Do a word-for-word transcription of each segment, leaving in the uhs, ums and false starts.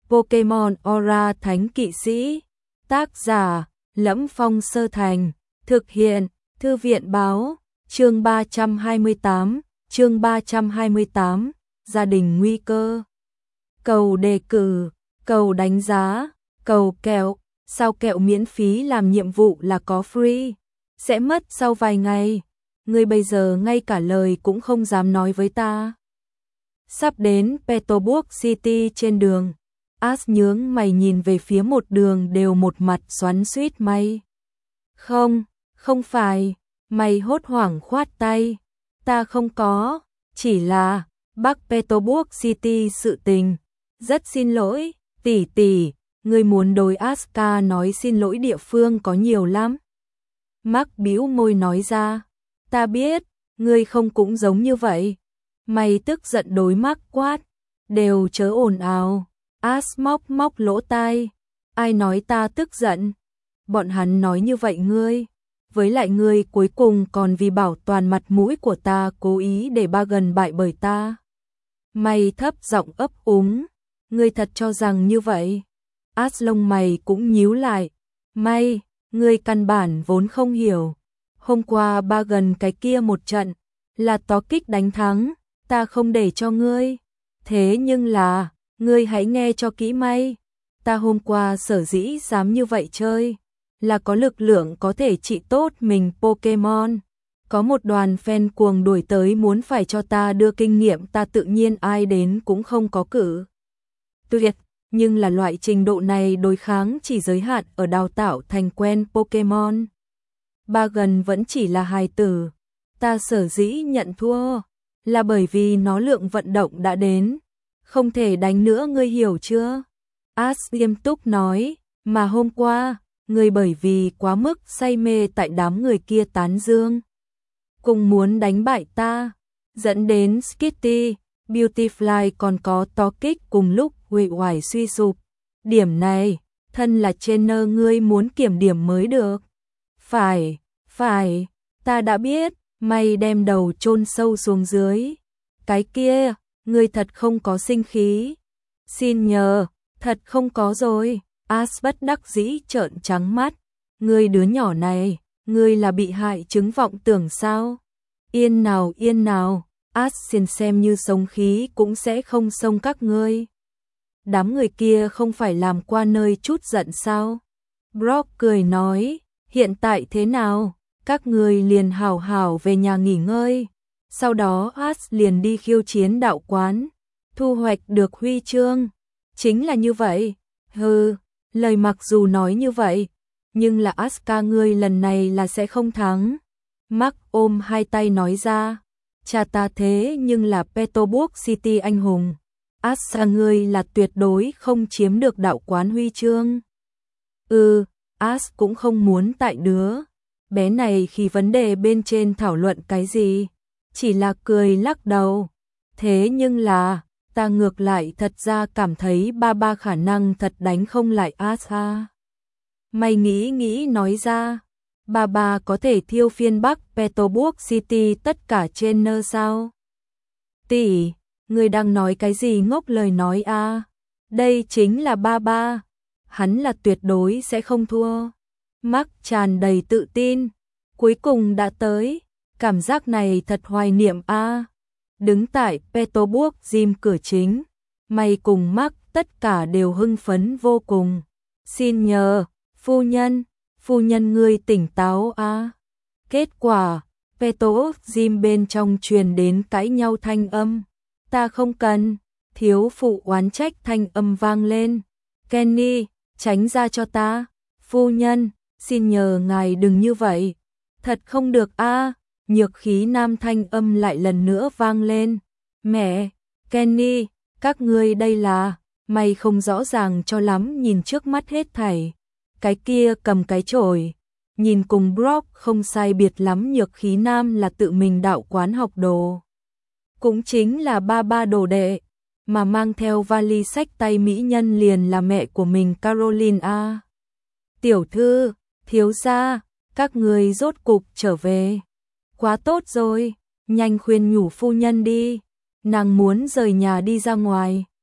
Pokemon Aura Thánh Kỵ Sĩ. Tác giả: Lẫm Phong Sơ Thành. Thực hiện: Thư viện báo. Chương ba trăm hai mươi tám, chương ba trăm hai mươi tám, gia đình nguy cơ. Cầu đề cử, cầu đánh giá, cầu kẹo, sao kẹo miễn phí làm nhiệm vụ là có free, sẽ mất sau vài ngày. Ngươi bây giờ ngay cả lời cũng không dám nói với ta. Sắp đến Petalburg City trên đường, Ash nhướng mày nhìn về phía một đường đều một mặt xoắn xuýt mày. Không, không phải, mày hốt hoảng khoát tay. Ta không có, chỉ là Bắc Petalburg City sự tình. Rất xin lỗi, tỷ tỷ, ngươi muốn đối Asuka nói xin lỗi địa phương có nhiều lắm. Mark bĩu môi nói ra, ta biết, ngươi không cũng giống như vậy. Mày tức giận đối Mark quát, đều chớ ồn ào. Ash móc móc lỗ tai, ai nói ta tức giận? Bọn hắn nói như vậy ngươi. Với lại ngươi cuối cùng còn vì bảo toàn mặt mũi của ta cố ý để ba gần bại bởi ta. Mày thấp giọng ấp úng, ngươi thật cho rằng như vậy? Ash lông mày cũng nhíu lại, may, ngươi căn bản vốn không hiểu. Hôm qua ba gần cái kia một trận, là tó kích đánh thắng, ta không để cho ngươi. Thế nhưng là, ngươi hãy nghe cho kỹ may, ta hôm qua sở dĩ dám như vậy chơi, là có lực lượng có thể trị tốt mình Pokemon. Có một đoàn fan cuồng đuổi tới muốn phải cho ta đưa kinh nghiệm, ta tự nhiên ai đến cũng không có cử tuyệt, nhưng là loại trình độ này đối kháng chỉ giới hạn ở đào tạo thành quen Pokemon. Ba gần vẫn chỉ là hài tử, ta sở dĩ nhận thua, là bởi vì nó lượng vận động đã đến, không thể đánh nữa, ngươi hiểu chưa? Ash nghiêm túc nói, mà hôm qua, ngươi bởi vì quá mức say mê tại đám người kia tán dương, cùng muốn đánh bại ta, dẫn đến Skitty, Beautifly còn có tó kích cùng lúc uể oải suy sụp. Điểm này, thân là trainer ngươi muốn kiểm điểm mới được. Phải, phải, ta đã biết, mày đem đầu chôn sâu xuống dưới. Cái kia, ngươi thật không có sinh khí. Xin nhờ, thật không có rồi. Ash bất đắc dĩ trợn trắng mắt. Ngươi đứa nhỏ này, ngươi là bị hại chứng vọng tưởng sao? Yên nào yên nào, Ash xin xem như sống khí cũng sẽ không xông các ngươi. Đám người kia không phải làm qua nơi chút giận sao? Brock cười nói, hiện tại thế nào? Các ngươi liền hào hào về nhà nghỉ ngơi. Sau đó Ash liền đi khiêu chiến đạo quán, thu hoạch được huy chương. Chính là như vậy. Hừ, lời mặc dù nói như vậy, nhưng là Asuka ngươi lần này là sẽ không thắng. Mark ôm hai tay nói ra, cha ta thế nhưng là Petalburg City anh hùng. Asuka ngươi là tuyệt đối không chiếm được đạo quán huy chương. Ừ, Ash cũng không muốn tại đứa bé này khi vấn đề bên trên thảo luận cái gì, chỉ là cười lắc đầu. Thế nhưng là, ta ngược lại thật ra cảm thấy ba ba khả năng thật đánh không lại Asuka. Mày nghĩ nghĩ nói ra, ba ba có thể thiêu phiên Bắc Petalburg City tất cả trên nơ sao? Tỷ, ngươi đang nói cái gì ngốc lời nói a? À? Đây chính là ba ba, hắn là tuyệt đối sẽ không thua. Mark tràn đầy tự tin, cuối cùng đã tới, cảm giác này thật hoài niệm a. À? Đứng tại Petalburg Gym cửa chính, mày cùng Mark tất cả đều hưng phấn vô cùng. Xin nhờ, phu nhân, phu nhân ngươi tỉnh táo a. À? Kết quả, Petalburg Gym bên trong truyền đến cãi nhau thanh âm. Ta không cần, thiếu phụ oán trách thanh âm vang lên. Kenny, tránh ra cho ta. Phu nhân, xin nhờ ngài đừng như vậy. Thật không được a. À? Nhược khí nam thanh âm lại lần nữa vang lên. Mẹ, Kenny, các ngươi đây là, mày không rõ ràng cho lắm nhìn trước mắt hết thảy. Cái kia cầm cái chổi, nhìn cùng Brock không sai biệt lắm, nhược khí nam là tự mình đạo quán học đồ. Cũng chính là ba ba đồ đệ, mà mang theo vali sách tay mỹ nhân liền là mẹ của mình Caroline a. Tiểu thư, thiếu gia, các người rốt cục trở về. Quá tốt rồi, nhanh khuyên nhủ phu nhân đi, nàng muốn rời nhà đi ra ngoài.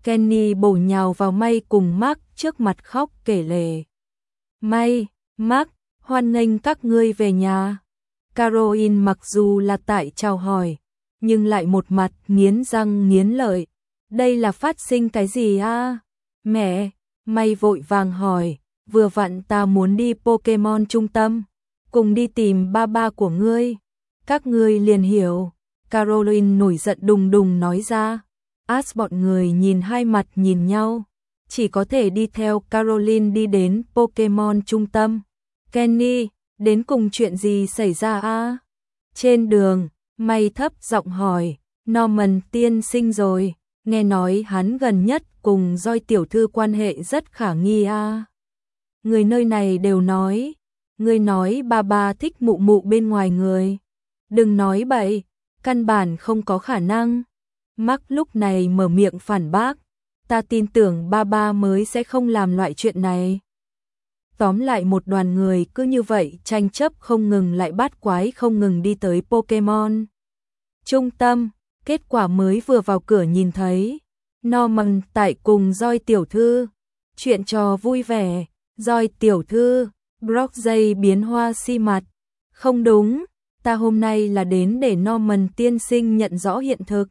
Kenny bổ nhào vào May cùng Mark trước mặt khóc kể lể. May, Mark, hoan nghênh các ngươi về nhà. Caroline mặc dù là tại chào hỏi, nhưng lại một mặt nghiến răng nghiến lợi. Đây là phát sinh cái gì a? Mẹ, May vội vàng hỏi, vừa vặn ta muốn đi Pokemon trung tâm, cùng đi tìm ba ba của ngươi. Các ngươi liền hiểu. Caroline nổi giận đùng đùng nói ra. Ash bọn người nhìn hai mặt nhìn nhau, chỉ có thể đi theo Caroline đi đến Pokemon trung tâm. Kenny, đến cùng chuyện gì xảy ra a? Trên đường, May thấp giọng hỏi, Norman tiên sinh rồi, nghe nói hắn gần nhất cùng Doi tiểu thư quan hệ rất khả nghi a. Người nơi này đều nói, người nói ba ba thích mụ mụ bên ngoài người. Đừng nói bậy, căn bản không có khả năng. Mark lúc này mở miệng phản bác, ta tin tưởng ba ba mới sẽ không làm loại chuyện này. Tóm lại một đoàn người cứ như vậy tranh chấp không ngừng, lại bát quái không ngừng đi tới Pokemon trung tâm. Kết quả mới vừa vào cửa nhìn thấy Norman tại cùng Doi tiểu thư. Chuyện trò vui vẻ, Doi tiểu thư, Brock dây biến hoa xi mặt. Không đúng, ta hôm nay là đến để Norman tiên sinh nhận rõ hiện thực.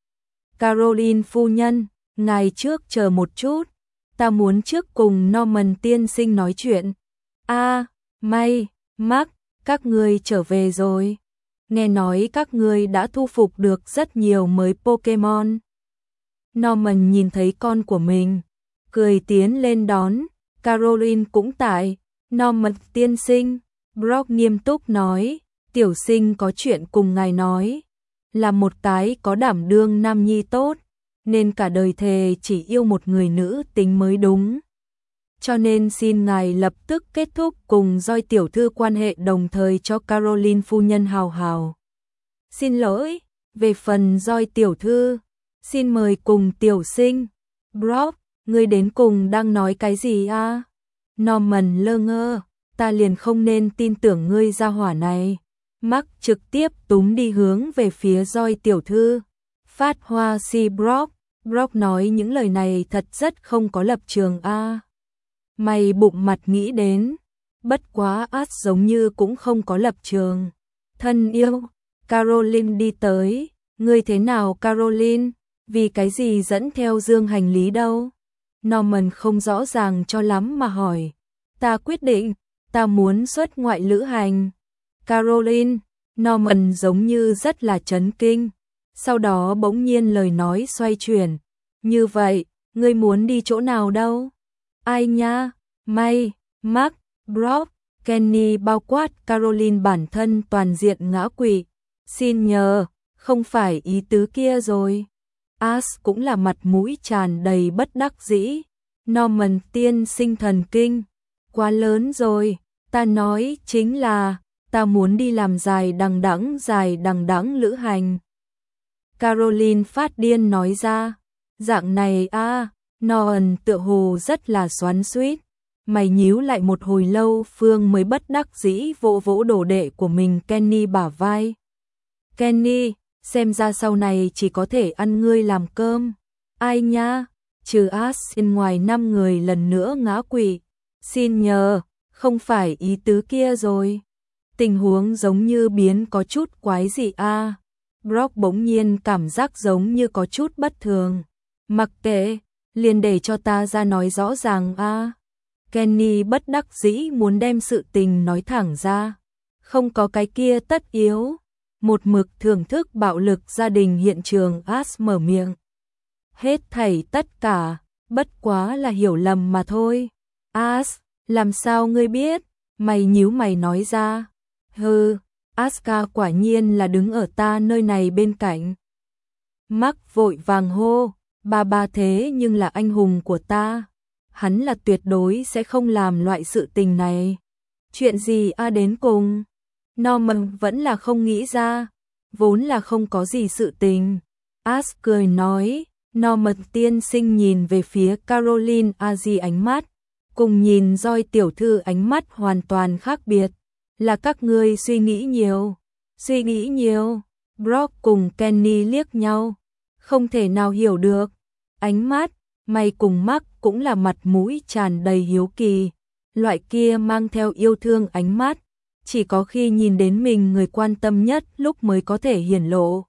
Caroline phu nhân, ngài trước chờ một chút, ta muốn trước cùng Norman tiên sinh nói chuyện. A, May, Mark, các ngươi trở về rồi. Nghe nói các ngươi đã thu phục được rất nhiều mới Pokemon. Norman nhìn thấy con của mình, cười tiến lên đón. Caroline cũng tại. Norman tiên sinh, Brock nghiêm túc nói, tiểu sinh có chuyện cùng ngài nói. Là một cái có đảm đương nam nhi tốt, nên cả đời thề chỉ yêu một người nữ tính mới đúng. Cho nên xin ngài lập tức kết thúc cùng Doi tiểu thư quan hệ, đồng thời cho Caroline phu nhân hào hào xin lỗi. Về phần Doi tiểu thư, xin mời cùng tiểu sinh. Brock, ngươi đến cùng đang nói cái gì a? Norman lơ ngơ, ta liền không nên tin tưởng ngươi gia hỏa này. Mark trực tiếp túm đi hướng về phía Doi tiểu thư. Phát hoa si Brock. Brock nói những lời này thật rất không có lập trường a. Mày bụng mặt nghĩ đến, bất quá Ash giống như cũng không có lập trường. Thân yêu, Caroline đi tới, ngươi thế nào Caroline, vì cái gì dẫn theo dương hành lý đâu? Norman không rõ ràng cho lắm mà hỏi. Ta quyết định, ta muốn xuất ngoại lữ hành. Caroline, Norman giống như rất là chấn kinh. Sau đó bỗng nhiên lời nói xoay chuyển. Như vậy, ngươi muốn đi chỗ nào đâu? Ai nha? May, Mark, Brock, Kenny bao quát Caroline bản thân toàn diện ngã quỵ. Xin nhờ, không phải ý tứ kia rồi. Ash cũng là mặt mũi tràn đầy bất đắc dĩ. Norman tiên sinh thần kinh. Quá lớn rồi, ta nói chính là, ta muốn đi làm dài đằng đẵng dài đằng đẵng lữ hành. Caroline phát điên nói ra. Dạng này a, à, Norman tựa hồ rất là xoắn xuýt. Mày nhíu lại một hồi lâu, Phương mới bất đắc dĩ vỗ vỗ đồ đệ của mình Kenny bả vai. Kenny, xem ra sau này chỉ có thể ăn ngươi làm cơm. Ai nha? Trừ Ash bên ngoài năm người lần nữa ngã quỵ. Xin nhờ, không phải ý tứ kia rồi. Tình huống giống như biến có chút quái dị a. À. Brock bỗng nhiên cảm giác giống như có chút bất thường. Mặc kệ, liền để cho ta ra nói rõ ràng a. À. Kenny bất đắc dĩ muốn đem sự tình nói thẳng ra. Không có cái kia tất yếu. Một mực thưởng thức bạo lực gia đình hiện trường, Ash mở miệng. Hết thảy tất cả, bất quá là hiểu lầm mà thôi. Ash, làm sao ngươi biết? Mày nhíu mày nói ra. Hừ, Asuka quả nhiên là đứng ở ta nơi này bên cạnh. Mark vội vàng hô, ba ba thế nhưng là anh hùng của ta. Hắn là tuyệt đối sẽ không làm loại sự tình này. Chuyện gì a à đến cùng? Norman vẫn là không nghĩ ra. Vốn là không có gì sự tình. Ash cười nói. Norman tiên sinh nhìn về phía Caroline a di ánh mắt. Cùng nhìn Doi tiểu thư ánh mắt hoàn toàn khác biệt. Là các ngươi suy nghĩ nhiều. Suy nghĩ nhiều. Brock cùng Kenny liếc nhau. Không thể nào hiểu được. Ánh mắt, May cùng Mark cũng là mặt mũi tràn đầy hiếu kỳ, loại kia mang theo yêu thương ánh mắt, chỉ có khi nhìn đến mình người quan tâm nhất lúc mới có thể hiển lộ.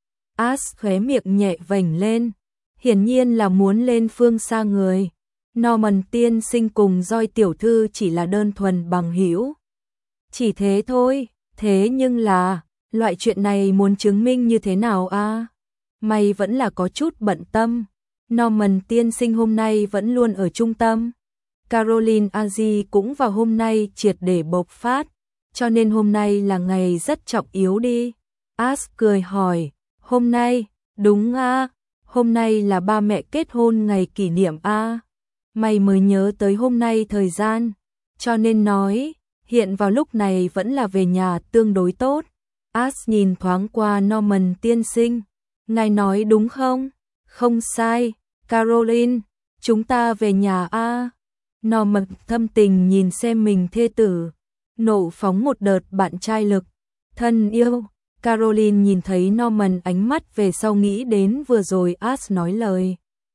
As khóe miệng nhẹ vểnh lên, hiển nhiên là muốn lên phương xa người. Norman tiên sinh cùng Joy tiểu thư chỉ là đơn thuần bằng hữu. Chỉ thế thôi, thế nhưng là, loại chuyện này muốn chứng minh như thế nào a? À? Mày vẫn là có chút bận tâm. Norman tiên sinh hôm nay vẫn luôn ở trung tâm. Caroline Azi cũng vào hôm nay triệt để bộc phát, cho nên hôm nay là ngày rất trọng yếu đi. As cười hỏi, hôm nay, đúng a, à? Hôm nay là ba mẹ kết hôn ngày kỷ niệm a. À? Mày mới nhớ tới hôm nay thời gian, cho nên nói, hiện vào lúc này vẫn là về nhà tương đối tốt. As nhìn thoáng qua Norman tiên sinh, ngài nói đúng không? Không sai, Caroline, chúng ta về nhà a. À? Norman thâm tình nhìn xem mình thê tử, nộ phóng một đợt bạn trai lực. Thân yêu, Caroline nhìn thấy Norman ánh mắt về sau nghĩ đến vừa rồi As nói lời.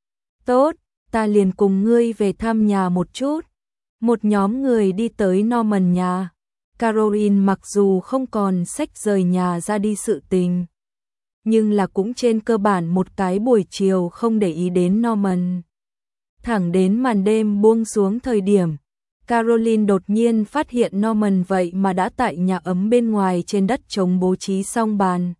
Tốt, ta liền cùng ngươi về thăm nhà một chút. Một nhóm người đi tới Norman nhà. Caroline mặc dù không còn sách rời nhà ra đi sự tình, nhưng là cũng trên cơ bản một cái buổi chiều không để ý đến Norman. Thẳng đến màn đêm buông xuống thời điểm, Caroline đột nhiên phát hiện Norman vậy mà đã tại nhà ấm bên ngoài trên đất trống bố trí xong bàn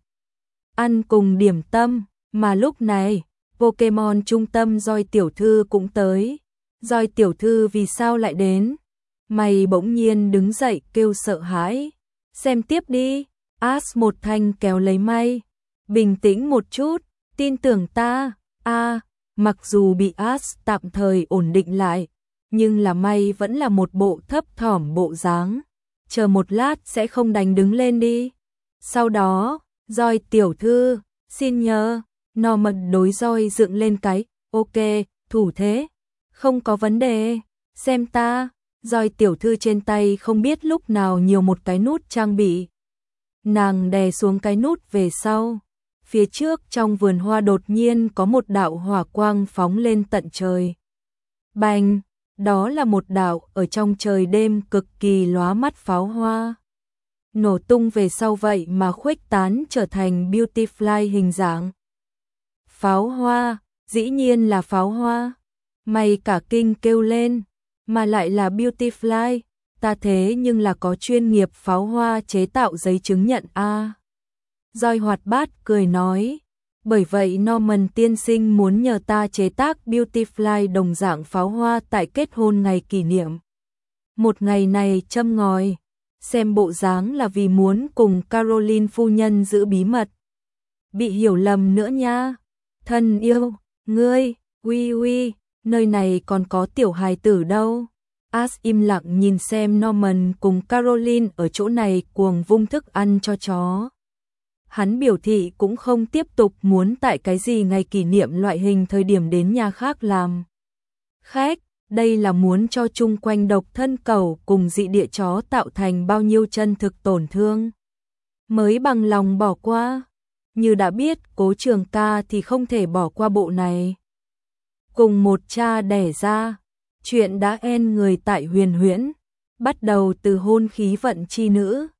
ăn cùng điểm tâm, mà lúc này, Pokemon trung tâm Joy tiểu thư cũng tới. Joy tiểu thư vì sao lại đến? Mày bỗng nhiên đứng dậy kêu sợ hãi. Xem tiếp đi. As một thanh kéo lấy May. Bình tĩnh một chút, tin tưởng ta. A, à, mặc dù bị As tạm thời ổn định lại, nhưng là May vẫn là một bộ thấp thỏm bộ dáng. Chờ một lát sẽ không đành đứng lên đi. Sau đó, Joy tiểu thư, xin nhờ. Norman đối Joy dựng lên cái, ok, thủ thế. Không có vấn đề, xem ta. Joy tiểu thư trên tay không biết lúc nào nhiều một cái nút trang bị. Nàng đè xuống cái nút về sau. Phía trước trong vườn hoa đột nhiên có một đạo hỏa quang phóng lên tận trời. Bành, đó là một đạo ở trong trời đêm cực kỳ lóa mắt pháo hoa. Nổ tung về sau vậy mà khuếch tán trở thành Beautyfly hình dạng. Pháo hoa, dĩ nhiên là pháo hoa. Mày cả kinh kêu lên, mà lại là Beautyfly, ta thế nhưng là có chuyên nghiệp pháo hoa chế tạo giấy chứng nhận a. À. Joy hoạt bát cười nói, bởi vậy Norman tiên sinh muốn nhờ ta chế tác Beautyfly đồng dạng pháo hoa tại kết hôn ngày kỷ niệm. Một ngày này châm ngòi, xem bộ dáng là vì muốn cùng Caroline phu nhân giữ bí mật. Bị hiểu lầm nữa nha. Thân yêu, ngươi, uy uy, nơi này còn có tiểu hài tử đâu. As im lặng nhìn xem Norman cùng Caroline ở chỗ này cuồng vung thức ăn cho chó. Hắn biểu thị cũng không tiếp tục muốn tại cái gì ngày kỷ niệm loại hình thời điểm đến nhà khác làm khách, đây là muốn cho chung quanh độc thân cẩu cùng dị địa chó tạo thành bao nhiêu chân thực tổn thương. Mới bằng lòng bỏ qua. Như đã biết Cố Trường Ca thì không thể bỏ qua bộ này. Cùng một cha đẻ ra, chuyện đã en người tại Huyền Huyễn, bắt đầu từ hôn khí vận chi nữ,